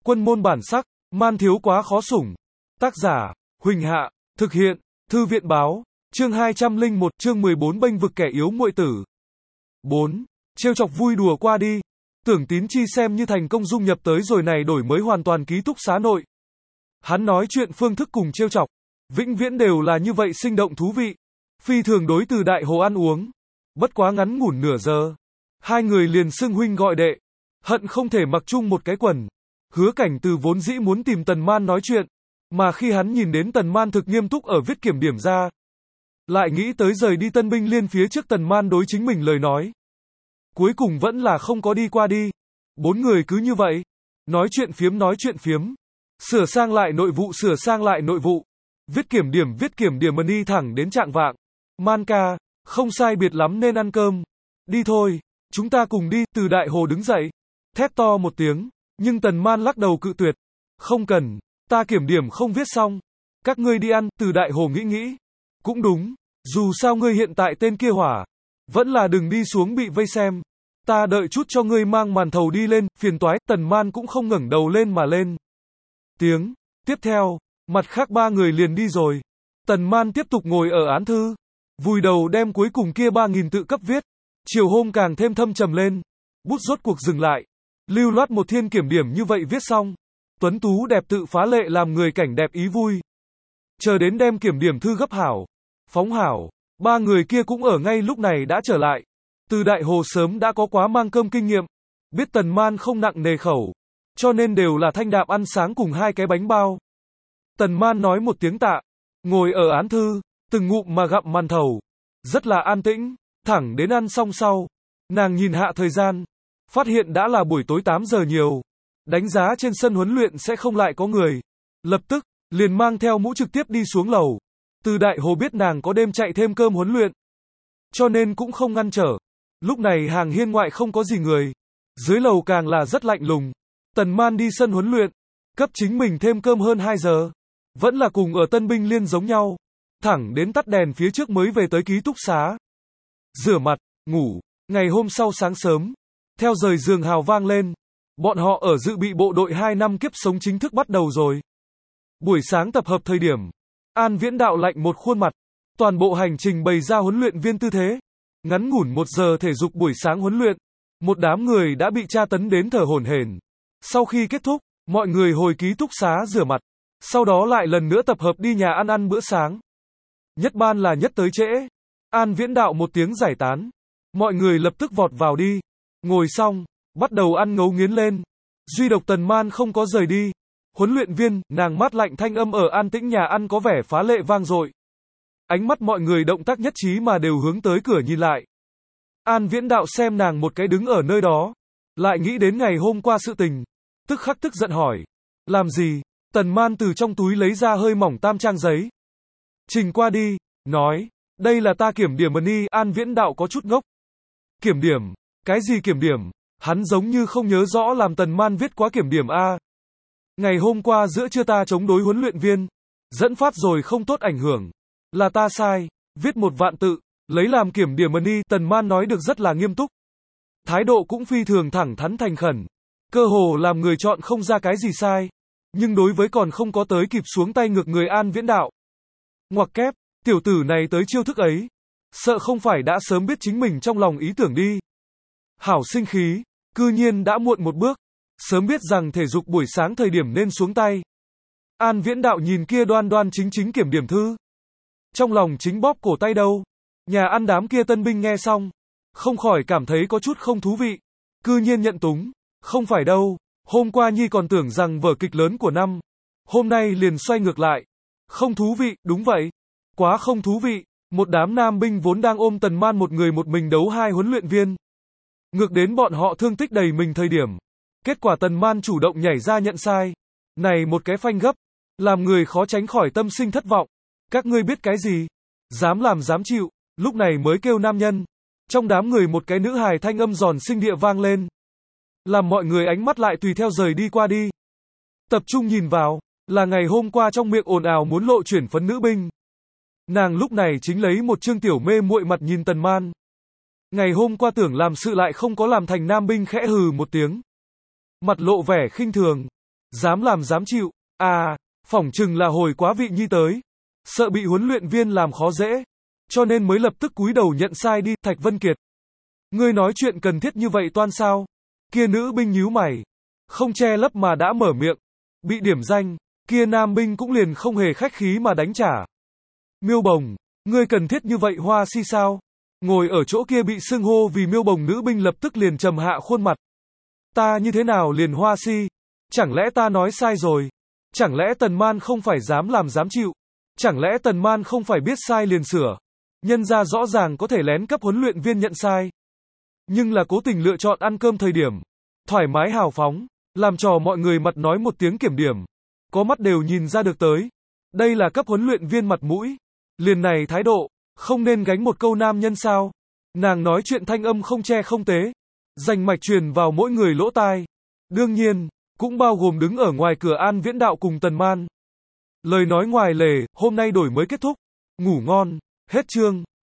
Quân môn bản sắc, man thiếu quá khó sủng. Tác giả, Huỳnh Hạ, thực hiện, Thư viện báo, chương 201, chương 14 bênh vực kẻ yếu muội tử. 4. Trêu chọc vui đùa qua đi. Tưởng Tín Chi xem như thành công dung nhập tới rồi này đổi mới hoàn toàn ký túc xá nội. Hắn nói chuyện phương thức cùng trêu chọc, vĩnh viễn đều là như vậy sinh động thú vị. Phi thường đối từ Đại Hồ ăn uống. Bất quá ngắn ngủn nửa giờ. Hai người liền xưng huynh gọi đệ. Hận không thể mặc chung một cái quần. Hứa Cảnh Từ vốn dĩ muốn tìm Tần Man nói chuyện. Mà khi hắn nhìn đến Tần Man thực nghiêm túc ở viết kiểm điểm ra. Lại nghĩ tới rời đi Tân Binh Liên phía trước Tần Man đối chính mình lời nói. Cuối cùng vẫn là không có đi qua đi. Bốn người cứ như vậy. Nói chuyện phiếm. Sửa sang lại nội vụ. Viết kiểm điểm đi thẳng đến trạng vạng. Man ca, không sai biệt lắm nên ăn cơm. Đi thôi, chúng ta cùng đi. Từ Đại Hồ đứng dậy. Thét to một tiếng. Nhưng Tần Man lắc đầu cự tuyệt. Không cần, ta kiểm điểm không viết xong. Các ngươi đi ăn. Từ Đại Hồ nghĩ. Cũng đúng, dù sao ngươi hiện tại tên kia hỏa. Vẫn là đừng đi xuống bị vây xem. Ta đợi chút cho ngươi mang màn thầu đi lên, phiền toái. Tần Man cũng không ngẩng đầu lên mà lên tiếng. Tiếp theo, mặt khác ba người liền đi rồi. Tần Man tiếp tục ngồi ở án thư, vùi đầu đem cuối cùng kia 3.000 tự cấp viết. Chiều hôm càng thêm thâm trầm lên. Bút rốt cuộc dừng lại. Lưu loát một thiên kiểm điểm như vậy viết xong. Tuấn tú đẹp tự phá lệ làm người cảnh đẹp ý vui. Chờ đến đem kiểm điểm thư gấp hảo, phóng hảo, ba người kia cũng ở ngay lúc này đã trở lại. Từ Đại Hồ sớm đã có quá mang cơm kinh nghiệm, biết Tần Man không nặng nề khẩu, cho nên đều là thanh đạm ăn sáng cùng 2 cái bánh bao. Tần Man nói một tiếng tạ, ngồi ở án thư, từng ngụm mà gặm màn thầu, rất là an tĩnh, thẳng đến ăn xong sau, nàng nhìn hạ thời gian, phát hiện đã là buổi tối 8 giờ nhiều, đánh giá trên sân huấn luyện sẽ không lại có người, lập tức liền mang theo mũ trực tiếp đi xuống lầu. Từ Đại Hồ biết nàng có đêm chạy thêm cơm huấn luyện, cho nên cũng không ngăn trở. Lúc này hàng hiên ngoại không có gì người, dưới lầu càng là rất lạnh lùng. Tần Man đi sân huấn luyện, cấp chính mình thêm cơm hơn 2 giờ, vẫn là cùng ở Tân Binh Liên giống nhau, thẳng đến tắt đèn phía trước mới về tới ký túc xá. Rửa mặt, ngủ, ngày hôm sau sáng sớm, theo rời giường hào vang lên, bọn họ ở dự bị bộ đội 2 năm kiếp sống chính thức bắt đầu rồi. Buổi sáng tập hợp thời điểm, An Viễn Đạo lạnh một khuôn mặt, toàn bộ hành trình bày ra huấn luyện viên tư thế. Ngắn ngủn 1 giờ thể dục buổi sáng huấn luyện, một đám người đã bị tra tấn đến thở hổn hển. Sau khi kết thúc, mọi người hồi ký túc xá rửa mặt, sau đó lại lần nữa tập hợp đi nhà ăn bữa sáng. Nhất ban là nhất tới trễ. An Viễn Đạo một tiếng giải tán, mọi người lập tức vọt vào đi, ngồi xong, bắt đầu ăn ngấu nghiến lên. Duy độc Tần Man không có rời đi. Huấn luyện viên, nàng mát lạnh thanh âm ở an tĩnh nhà ăn có vẻ phá lệ vang dội. Ánh mắt mọi người động tác nhất trí mà đều hướng tới cửa nhìn lại. An Viễn Đạo xem nàng một cái đứng ở nơi đó, lại nghĩ đến ngày hôm qua sự tình, tức khắc tức giận hỏi. Làm gì? Tần Man từ trong túi lấy ra hơi mỏng 3 trang giấy. Trình qua đi, nói, đây là ta kiểm điểm đi. An Viễn Đạo có chút ngốc. Kiểm điểm? Cái gì kiểm điểm? Hắn giống như không nhớ rõ làm Tần Man viết quá kiểm điểm a. Ngày hôm qua giữa trưa ta chống đối huấn luyện viên, dẫn phát rồi không tốt ảnh hưởng. Là ta sai, viết 1 vạn tự, lấy làm kiểm điểm đi. Tần Man nói được rất là nghiêm túc. Thái độ cũng phi thường thẳng thắn thành khẩn. Cơ hồ làm người chọn không ra cái gì sai. Nhưng đối với còn không có tới kịp xuống tay ngược người An Viễn Đạo. Ngoặc kép, tiểu tử này tới chiêu thức ấy. Sợ không phải đã sớm biết chính mình trong lòng ý tưởng đi. Hảo sinh khí, cư nhiên đã muộn 1 bước. Sớm biết rằng thể dục buổi sáng thời điểm nên xuống tay. An Viễn Đạo nhìn kia đoan đoan chính kiểm điểm thư, trong lòng chính bóp cổ tay đâu. Nhà ăn đám kia tân binh nghe xong, không khỏi cảm thấy có chút không thú vị. Cư nhiên nhận túng. Không phải đâu, hôm qua Nhi còn tưởng rằng vở kịch lớn của năm, hôm nay liền xoay ngược lại. Không thú vị, đúng vậy. Quá không thú vị. Một đám nam binh vốn đang ôm Tần Man một người một mình đấu 2 huấn luyện viên. Ngược đến bọn họ thương tích đầy mình thời điểm. Kết quả Tần Man chủ động nhảy ra nhận sai. Này một cái phanh gấp, làm người khó tránh khỏi tâm sinh thất vọng. Các ngươi biết cái gì? Dám làm dám chịu, lúc này mới kêu nam nhân. Trong đám người một cái nữ hài thanh âm giòn xinh địa vang lên. Làm mọi người ánh mắt lại tùy theo rời đi qua đi. Tập trung nhìn vào, là ngày hôm qua trong miệng ồn ào muốn lộ chuyển phấn nữ binh. Nàng lúc này chính lấy một trương tiểu mê muội mặt nhìn Tần Man. Ngày hôm qua tưởng làm sự lại không có làm thành nam binh khẽ hừ một tiếng. Mặt lộ vẻ khinh thường. Dám làm dám chịu. À, phỏng chừng là hồi quá vị nhi tới. Sợ bị huấn luyện viên làm khó dễ. Cho nên mới lập tức cúi đầu nhận sai đi, Thạch Vân Kiệt. Ngươi nói chuyện cần thiết như vậy toan sao? Kia nữ binh nhíu mày. Không che lấp mà đã mở miệng. Bị điểm danh, kia nam binh cũng liền không hề khách khí mà đánh trả. Miêu Bồng, ngươi cần thiết như vậy Hoa Si sao? Ngồi ở chỗ kia bị xưng hô vì Miêu Bồng nữ binh lập tức liền trầm hạ khuôn mặt. Ta như thế nào liền Hoa Si? Chẳng lẽ ta nói sai rồi? Chẳng lẽ Tần Man không phải dám làm dám chịu? Chẳng lẽ Tần Man không phải biết sai liền sửa? Nhân ra rõ ràng có thể lén cấp huấn luyện viên nhận sai. Nhưng là cố tình lựa chọn ăn cơm thời điểm. Thoải mái hào phóng, làm trò mọi người mặt nói một tiếng kiểm điểm. Có mắt đều nhìn ra được tới. Đây là cấp huấn luyện viên mặt mũi. Liền này thái độ, không nên gánh một câu nam nhân sao? Nàng nói chuyện thanh âm không che không tế. Rành mạch truyền vào mỗi người lỗ tai. Đương nhiên, cũng bao gồm đứng ở ngoài cửa An Viễn Đạo cùng Tần Man. Lời nói ngoài lề, hôm nay đổi mới kết thúc. Ngủ ngon, hết chương.